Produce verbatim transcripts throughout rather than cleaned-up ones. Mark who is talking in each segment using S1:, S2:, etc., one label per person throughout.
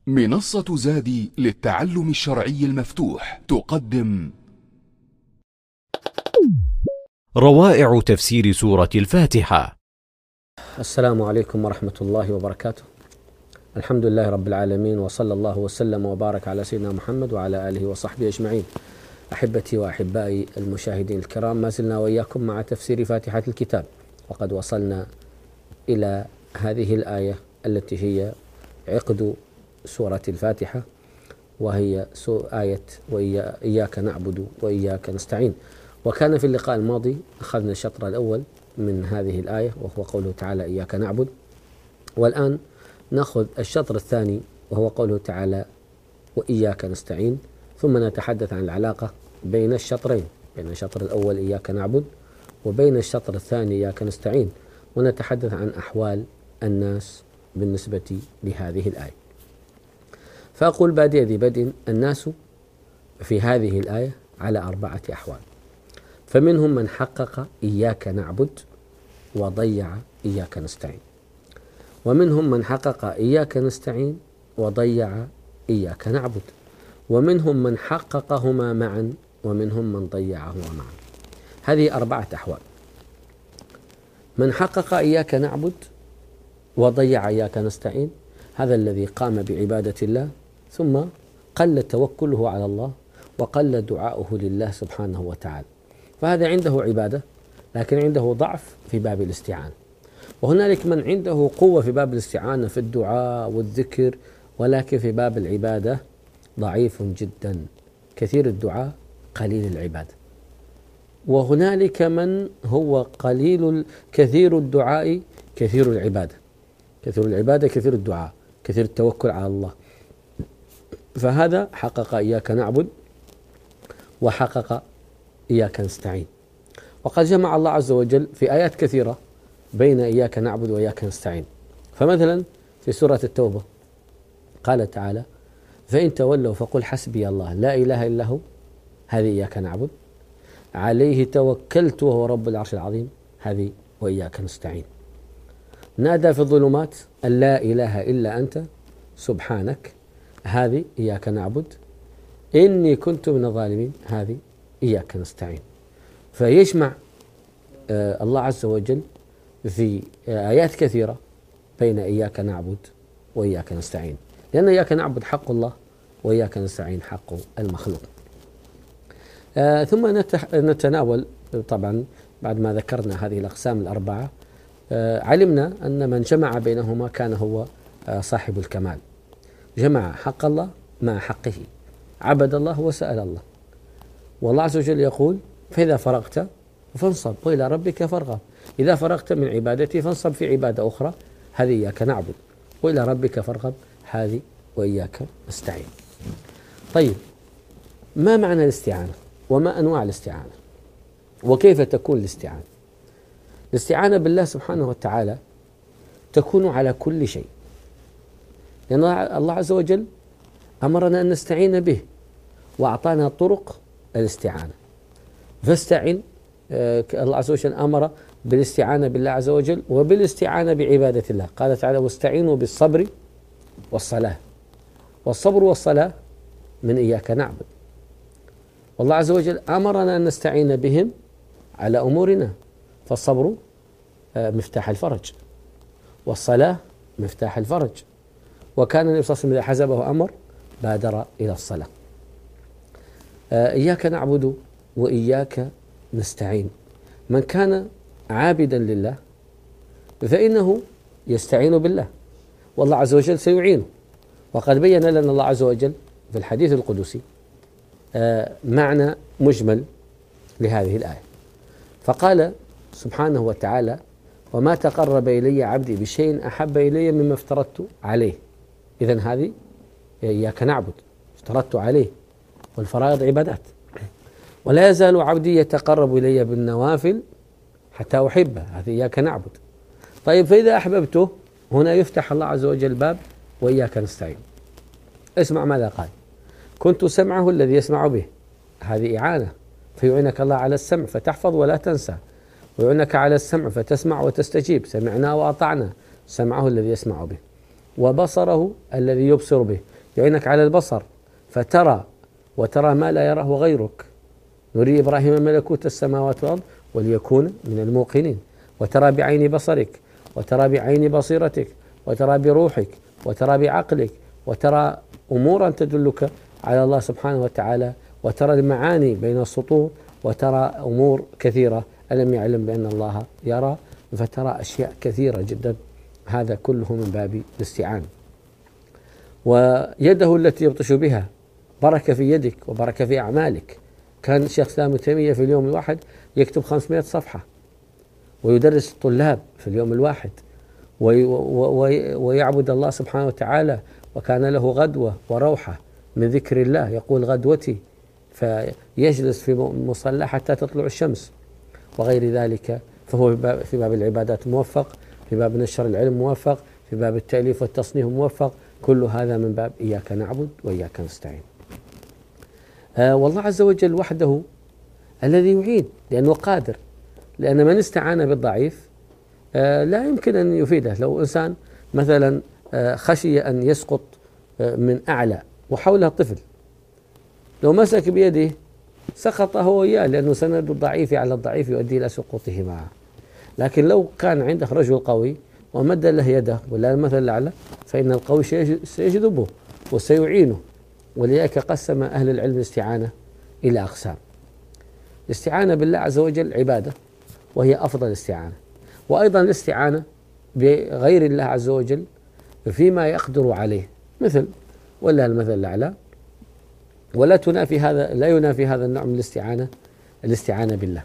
S1: منصة زادي للتعلم الشرعي المفتوح تقدم
S2: روائع تفسير سورة الفاتحة.
S3: السلام عليكم ورحمة الله وبركاته. الحمد لله رب العالمين، وصلى الله وسلم وبارك على سيدنا محمد وعلى آله وصحبه أجمعين. أحبتي وأحبائي المشاهدين الكرام، ما زلنا وإياكم مع تفسير فاتحة الكتاب، وقد وصلنا إلى هذه الآية التي هي عقد سورة الفاتحة، وهي آية وإياك نعبد وإياك نستعين. وكان في اللقاء الماضي أخذنا الشطر الأول من هذه الآية، وهو قوله تعالى إياك نعبد، والآن نأخذ الشطر الثاني وهو قوله تعالى وإياك نستعين، ثم نتحدث عن العلاقة بين الشطرين، بين الشطر الأول إياك نعبد وبين الشطر الثاني إياك نستعين، ونتحدث عن أحوال الناس بالنسبة لهذه الآية. فأقول بادئ ذي بدء، الناس في هذه الآية على أربعة أحوال، فمنهم من حقق إياك نعبد وضيع إياك نستعين، ومنهم من حقق إياك نستعين وضيع إياك نعبد، ومنهم من حققهما معا، ومنهم من ضيعهما معا. هذه أربعة أحوال. من حقق إياك نعبد وضيع إياك نستعين، هذا الذي قام بعبادة الله ثم قل توكله على الله وقل دعاؤه لله سبحانه وتعالى، فهذا عنده عبادة لكن عنده ضعف في باب الاستعانة. وهنالك من عنده قوة في باب الاستعانة في الدعاء والذكر، ولكن في باب العبادة ضعيف جدا، كثير الدعاء قليل العبادة. وهنالك من هو قليل كثير الدعاء كثير العبادة، كثير العبادة كثير الدعاء، كثير التوكل على الله، فهذا حقق إياك نعبد وحقق إياك نستعين. وقد جمع الله عز وجل في آيات كثيرة بين إياك نعبد وإياك نستعين. فمثلا في سورة التوبة قال تعالى فإن تولوا فقل حسبي الله لا إله إلا هو، هذه إياك نعبد. عليه توكلت وهو رب العرش العظيم، هذه وإياك نستعين. نادى في الظلمات أن لا إله إلا أنت سبحانك، هذه إياك نعبد. إني كنت من الظالمين، هذه إياك نستعين. فيجمع آه الله عز وجل في آه آيات كثيرة بين إياك نعبد وإياك نستعين، لأن إياك نعبد حق الله وإياك نستعين حق المخلوق. آه ثم نتناول طبعا بعد ما ذكرنا هذه الأقسام الأربعة، آه علمنا أن من جمع بينهما كان هو آه صاحب الكمال، جمع حق الله مع حقه، عبد الله وسأل الله. والله عز وجل يقول فإذا فرغت فانصب وإلى ربك فارغب، إذا فرغت من عبادتي فانصب في عبادة أخرى، هذه إياك نعبد، وإلى ربك فارغب، هذه وإياك نستعين. طيب، ما معنى الاستعانة؟ وما أنواع الاستعانة؟ وكيف تكون الاستعانة؟ الاستعانة بالله سبحانه وتعالى تكون على كل شيء، لأن الله عز وجل أمرنا أن نستعين به وأعطانا طرق الاستعانة. فاستعن، الله عز وجل أمر بالاستعانة بالله عز وجل وبالاستعانة بعبادة الله. قال تعالى واستعينوا بالصبر والصلاة، والصبر والصلاة من إياك نعبد. والله عز وجل أمرنا أن نستعين بهم على أمورنا، فالصبر مفتاح الفرج والصلاة مفتاح الفرج. وكان النبي صلى الله عليه وسلم إذا حزبه أمر بادر إلى الصلاة. إياك نعبد وإياك نستعين، من كان عابدا لله فإنه يستعين بالله، والله عز وجل سيعينه. وقد بين لنا الله عز وجل في الحديث القدسي معنى مجمل لهذه الآية، فقال سبحانه وتعالى وما تقرب إلي عبدي بشيء أحب إلي مما افترضت عليه. إذن هذه إياك نعبد، افترضت عليه، والفرائض عبادات. ولا يزال عبدي يتقرب إلي بالنوافل حتى أحبه، هذه إياك نعبد. طيب، فإذا أحببته هنا يفتح الله عز وجل باب وإياك نستعين. اسمع ماذا قال: كنت سمعه الذي يسمع به، هذه إعانة، فيعينك الله على السمع فتحفظ ولا تنسى، ويعينك على السمع فتسمع وتستجيب، سمعنا وأطعنا، سمعه الذي يسمع به. وبصره الذي يبصر به، يعينك على البصر فترى وترى ما لا يراه غيرك. نري إبراهيم ملكوت السماوات والأرض وليكون من الموقنين. وترى بعين بصرك وترى بعين بصيرتك وترى بروحك وترى بعقلك وترى أمورا تدلك على الله سبحانه وتعالى، وترى المعاني بين السطور، وترى أمور كثيرة. ألم يعلم بأن الله يرى؟ فترى أشياء كثيرة جدا. هذا كله من باب الاستعانة. ويده التي يبطش بها بركة في يدك وبركة في أعمالك. كان الشيخ الإسلام ابن تيمية في اليوم الواحد يكتب خمسمائة صفحة ويدرس الطلاب في اليوم الواحد ويعبد الله سبحانه وتعالى، وكان له غدوة وروحة من ذكر الله، يقول غدوتي، فيجلس في مصلى حتى تطلع الشمس وغير ذلك. فهو في باب العبادات موفق، في باب نشر العلم موفق، في باب التأليف والتصنيف موفق. كل هذا من باب إياك نعبد وإياك نستعين. آه والله عز وجل وحده الذي يعين، لأنه قادر. لأن من استعان بالضعيف آه لا يمكن أن يفيده. لو إنسان مثلا آه خشي أن يسقط آه من أعلى وحوله طفل، لو مسك بيده سقط هو إياه، لأنه سند الضعيف على الضعيف يؤدي إلى سقوطه معه. لكن لو كان عندك رجل قوي ومد له يده ولا المثل الأعلى، فإن القوي سيجذبه وسيعينه. ولذلك قسم أهل العلم الاستعانة إلى أقسام. الاستعانة بالله عز وجل عبادة، وهي أفضل الاستعانة. وأيضا الاستعانة بغير الله عز وجل فيما يقدر عليه، مثل ولا المثل الأعلى. ولا تنافي هذا، لا ينافي هذا النوع من الاستعانة الاستعانة بالله.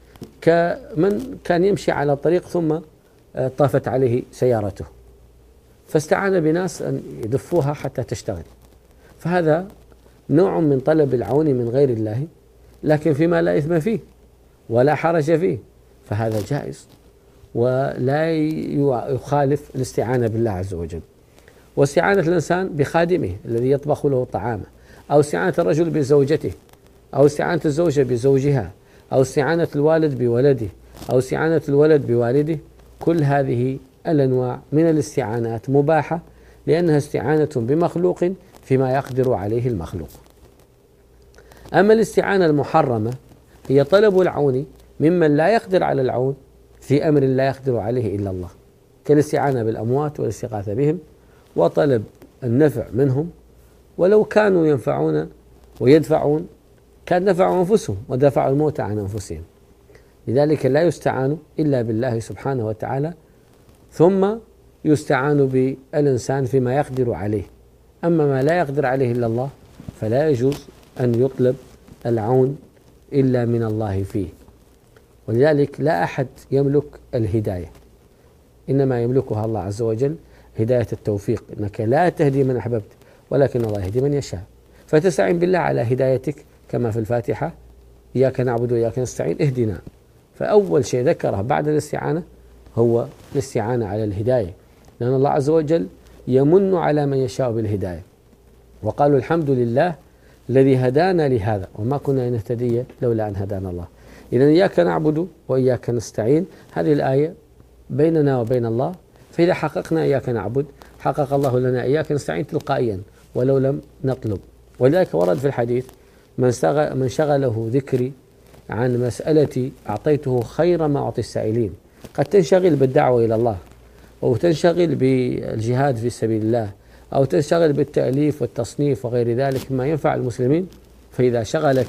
S3: كمن كان يمشي على الطريق ثم طافت عليه سيارته فاستعان بناس أن يدفوها حتى تشتغل، فهذا نوع من طلب العون من غير الله، لكن فيما لا إثم فيه ولا حرج فيه، فهذا جائز ولا يخالف الاستعانة بالله عز وجل. واستعانة الإنسان بخادمه الذي يطبخ له طعامه، أو استعانة الرجل بزوجته، أو استعانة الزوجة بزوجها، أو استعانة الوالد بولده، أو استعانة الولد بوالده، كل هذه الأنواع من الاستعانات مباحة، لأنها استعانة بمخلوق فيما يقدر عليه المخلوق. أما الاستعانة المحرمة هي طلب العون ممن لا يقدر على العون في أمر لا يقدر عليه إلا الله، كالاستعانة بالأموات والاستغاثة بهم وطلب النفع منهم، ولو كانوا ينفعون ويدفعون كان دفعوا أنفسهم ودفعوا الموت عن أنفسهم. لذلك لا يستعان إلا بالله سبحانه وتعالى، ثم يستعان بالإنسان فيما يقدر عليه. أما ما لا يقدر عليه إلا الله فلا يجوز أن يطلب العون إلا من الله فيه. ولذلك لا أحد يملك الهداية، إنما يملكها الله عز وجل، هداية التوفيق. إنك لا تهدي من أحببت ولكن الله يهدي من يشاء. فتستعين بالله على هدايتك كما في الفاتحة: إياك نعبد وإياك نستعين اهدنا. فأول شيء ذكره بعد الاستعانة هو الاستعانة على الهداية، لأن الله عز وجل يمن على من يشاء بالهداية. وقالوا الحمد لله الذي هدانا لهذا وما كنا لنهتدي لولا أن هدانا الله. إذن إياك نعبد وإياك نستعين، هذه الآية بيننا وبين الله، فإذا حققنا إياك نعبد حقق الله لنا إياك نستعين تلقائيا ولو لم نطلب. ولذلك ورد في الحديث: من من شغله ذكري عن مسألتي أعطيته خير ما أعطي السائلين. قد تنشغل بالدعوة إلى الله، أو تنشغل بالجهاد في سبيل الله، أو تنشغل بالتأليف والتصنيف وغير ذلك ما ينفع المسلمين. فإذا شغلك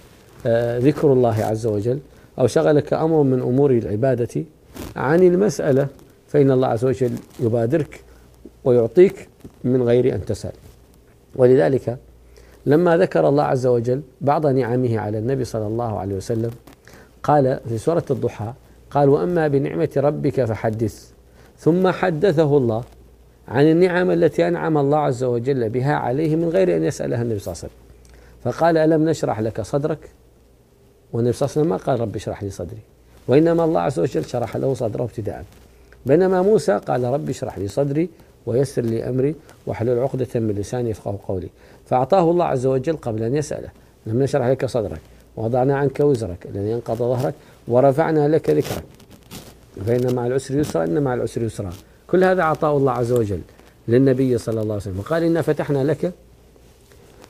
S3: ذكر الله عز وجل أو شغلك أمر من أمور العبادة عن المسألة، فإن الله عز وجل يبادرك ويعطيك من غير أن تسأل. ولذلك لما ذكر الله عز وجل بعض نعمه على النبي صلى الله عليه وسلم قال في سورة الضحى: قال: وأما بنعمة ربك فحدث. ثم حدثه الله عن النعم التي أنعم الله عز وجل بها عليه من غير أن يسألها النبي صلى الله عليه وسلم. فقال: ألم نشرح لك صدرك؟ والنبي صلى الله عليه وسلم ما قال: رب اشرح لي صدري، وإنما الله عز وجل شرح له صدره ابتداء. بينما موسى قال: رب اشرح لي صدري ويسر لي أمري واحلل عقدة من لساني يفقهوا قولي. فأعطاه الله عز وجل قبل أن يسأله: لم نشرح لك صدرك ووضعنا عنك وزرك الذي ينقض ظهرك ورفعنا لك ذكرك فإن مع العسر يسرا إن مع العسر يسرا. كل هذا عطاء الله عز وجل للنبي صلى الله عليه وسلم. وقال: إنا فتحنا لك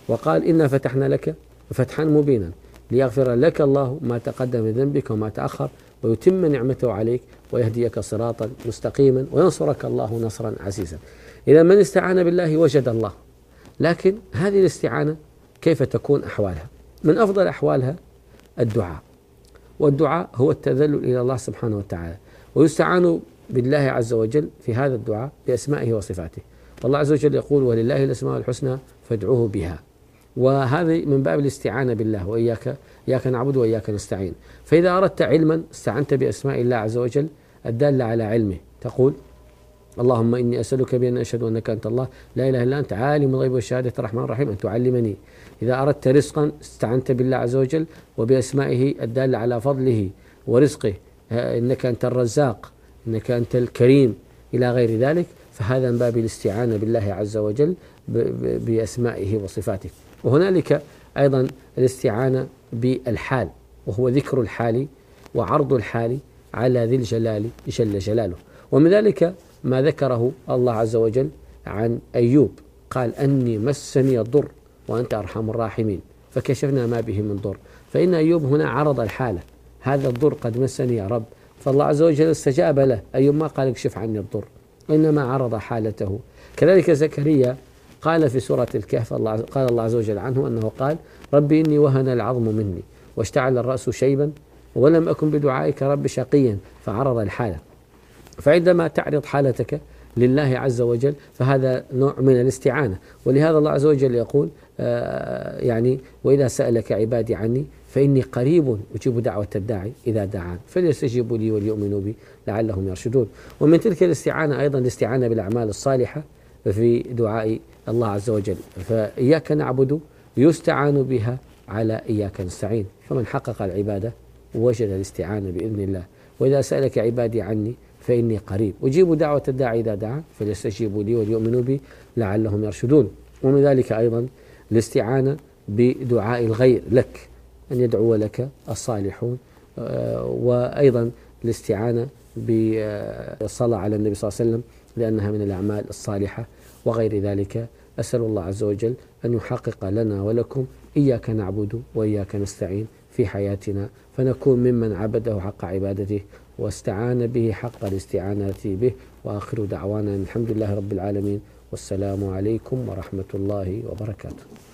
S3: وقال إنا فتحنا لك فتحا مبينا ليغفر لك الله ما تقدم من ذنبك وما تأخر ويتم نعمته عليك ويهديك صراطا مستقيما وينصرك الله نصرا عزيزا. إذا من استعان بالله وجد الله. لكن هذه الاستعانة كيف تكون أحوالها؟ من أفضل أحوالها الدعاء، والدعاء هو التذلل إلى الله سبحانه وتعالى، ويستعان بالله عز وجل في هذا الدعاء بأسمائه وصفاته. والله عز وجل يقول ولله الأسماء الحسنى فادعوه بها، وهذه من باب الاستعانة بالله، وإياك إياك نعبد وإياك نستعين. فإذا أردت علما استعنت بأسماء الله عز وجل الدالة على علمه، تقول اللهم إني أسألك بأن أشهد أنك أنت الله لا إله إلا أنت عالم الغيب والشهادة الرحمن الرحيم أن تعلمني. إذا أردت رزقا استعنت بالله عز وجل وبأسمائه الدالة على فضله ورزقه، إنك أنت الرزاق، إنك أنت الكريم، إلى غير ذلك. فهذا من باب الاستعانة بالله عز وجل بأسمائه وصفاته. وهنالك أيضا الاستعانة بالحال، وهو ذكر الحال وعرض الحال على ذي الجلال جل جلاله. ومن ذلك ما ذكره الله عز وجل عن أيوب، قال أني مسني الضر وأنت أرحم الراحمين فكشفنا ما به من ضر. فإن أيوب هنا عرض الحالة، هذا الضر قد مسني يا رب، فالله عز وجل استجاب له. أيوب ما قال اكشف عني الضر، إنما عرض حالته. كذلك زكريا قال في سورة الكهف، الله قال الله عز وجل عنه أنه قال ربي إني وهن العظم مني واشتعل الرأس شيبا ولم أكن بدعائك رب شقيا، فعرض الحالة. فعندما تعرض حالتك لله عز وجل فهذا نوع من الاستعانة. ولهذا الله عز وجل يقول آه يعني وإذا سألك عبادي عني فإني قريب أجيب دعوة الداعي إذا دعان فليستجيبوا لي وليؤمنوا بي لعلهم يرشدون. ومن تلك الاستعانة أيضا الاستعانة بالأعمال الصالحة في دعاء الله عز وجل. فإياك نعبد يستعان بها على إياك نستعين، فمن حقق العبادة وجد الاستعانة بإذن الله. وإذا سألك عبادي عني فإني قريب أجيب دعوة الداعي إذا دعان فليستجيبوا لي وليؤمنوا بي لعلهم يرشدون. ومن ذلك أيضا الاستعانة بدعاء الغير لك، أن يدعو لك الصالحون. وأيضا الاستعانة بالصلاة على النبي صلى الله عليه وسلم لأنها من الأعمال الصالحة وغير ذلك. أسأل الله عز وجل أن يحقق لنا ولكم إياك نعبد وإياك نستعين في حياتنا، فنكون ممن عبده حق عبادته واستعان به حق الاستعانة به. وآخر دعوانا الحمد لله رب العالمين، والسلام عليكم ورحمة الله وبركاته.